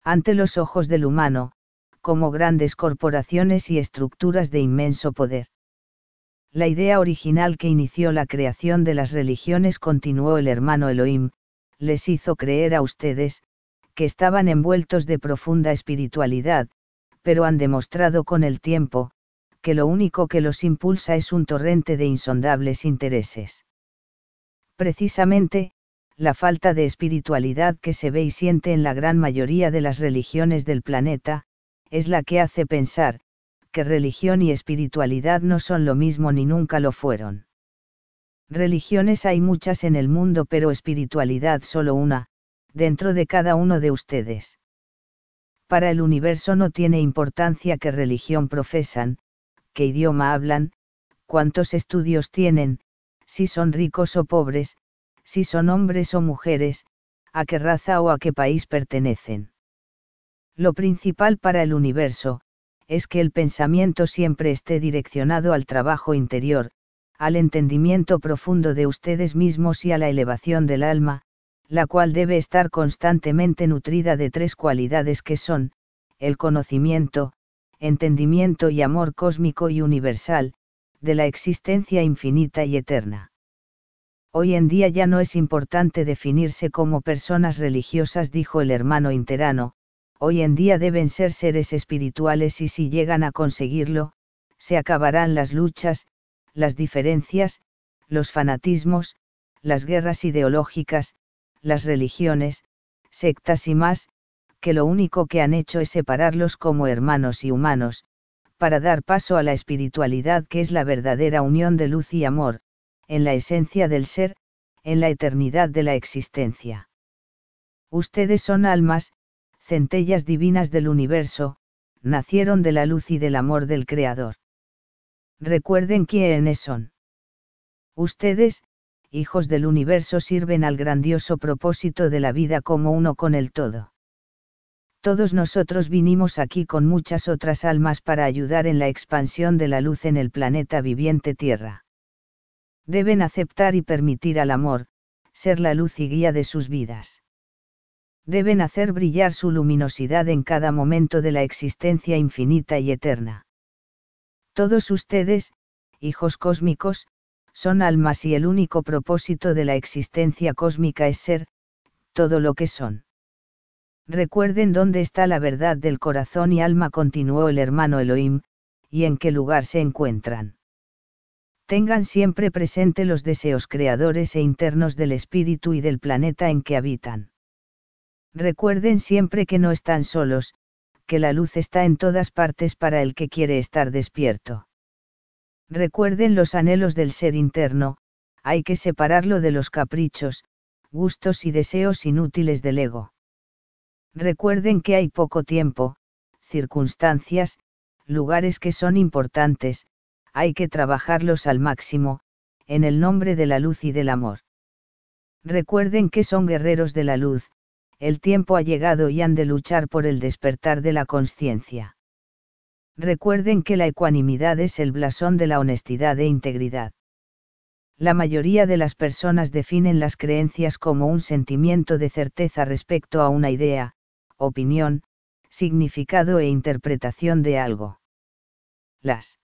ante los ojos del humano, como grandes corporaciones y estructuras de inmenso poder. La idea original que inició la creación de las religiones, continuó el hermano Elohim, les hizo creer a ustedes, que estaban envueltos de profunda espiritualidad, pero han demostrado con el tiempo, que lo único que los impulsa es un torrente de insondables intereses. Precisamente, la falta de espiritualidad que se ve y siente en la gran mayoría de las religiones del planeta, es la que hace pensar, que religión y espiritualidad no son lo mismo ni nunca lo fueron. Religiones hay muchas en el mundo, pero espiritualidad solo una, dentro de cada uno de ustedes. Para el universo no tiene importancia qué religión profesan, qué idioma hablan, cuántos estudios tienen, si son ricos o pobres, si son hombres o mujeres, a qué raza o a qué país pertenecen. Lo principal para el universo, es que el pensamiento siempre esté direccionado al trabajo interior, al entendimiento profundo de ustedes mismos y a la elevación del alma, la cual debe estar constantemente nutrida de tres cualidades que son, el conocimiento, entendimiento y amor cósmico y universal, de la existencia infinita y eterna. Hoy en día ya no es importante definirse como personas religiosas, dijo el hermano Interano, hoy en día deben ser seres espirituales y si llegan a conseguirlo, se acabarán las luchas, las diferencias, los fanatismos, las guerras ideológicas, las religiones, sectas y más, que lo único que han hecho es separarlos como hermanos y humanos, para dar paso a la espiritualidad que es la verdadera unión de luz y amor, en la esencia del ser, en la eternidad de la existencia. Ustedes son almas, centellas divinas del universo, nacieron de la luz y del amor del Creador. Recuerden quiénes son. Ustedes, hijos del universo, sirven al grandioso propósito de la vida como uno con el todo. Todos nosotros vinimos aquí con muchas otras almas para ayudar en la expansión de la luz en el planeta viviente Tierra. Deben aceptar y permitir al amor, ser la luz y guía de sus vidas. Deben hacer brillar su luminosidad en cada momento de la existencia infinita y eterna. Todos ustedes, hijos cósmicos, son almas y el único propósito de la existencia cósmica es ser, todo lo que son. Recuerden dónde está la verdad del corazón y alma, continuó el hermano Elohim, y en qué lugar se encuentran. Tengan siempre presente los deseos creadores e internos del espíritu y del planeta en que habitan. Recuerden siempre que no están solos, que la luz está en todas partes para el que quiere estar despierto. Recuerden los anhelos del ser interno, hay que separarlo de los caprichos, gustos y deseos inútiles del ego. Recuerden que hay poco tiempo, circunstancias, lugares que son importantes, hay que trabajarlos al máximo, en el nombre de la luz y del amor. Recuerden que son guerreros de la luz, el tiempo ha llegado y han de luchar por el despertar de la consciencia. Recuerden que la ecuanimidad es el blasón de la honestidad e integridad. La mayoría de las personas definen las creencias como un sentimiento de certeza respecto a una idea, opinión, significado e interpretación de algo. Las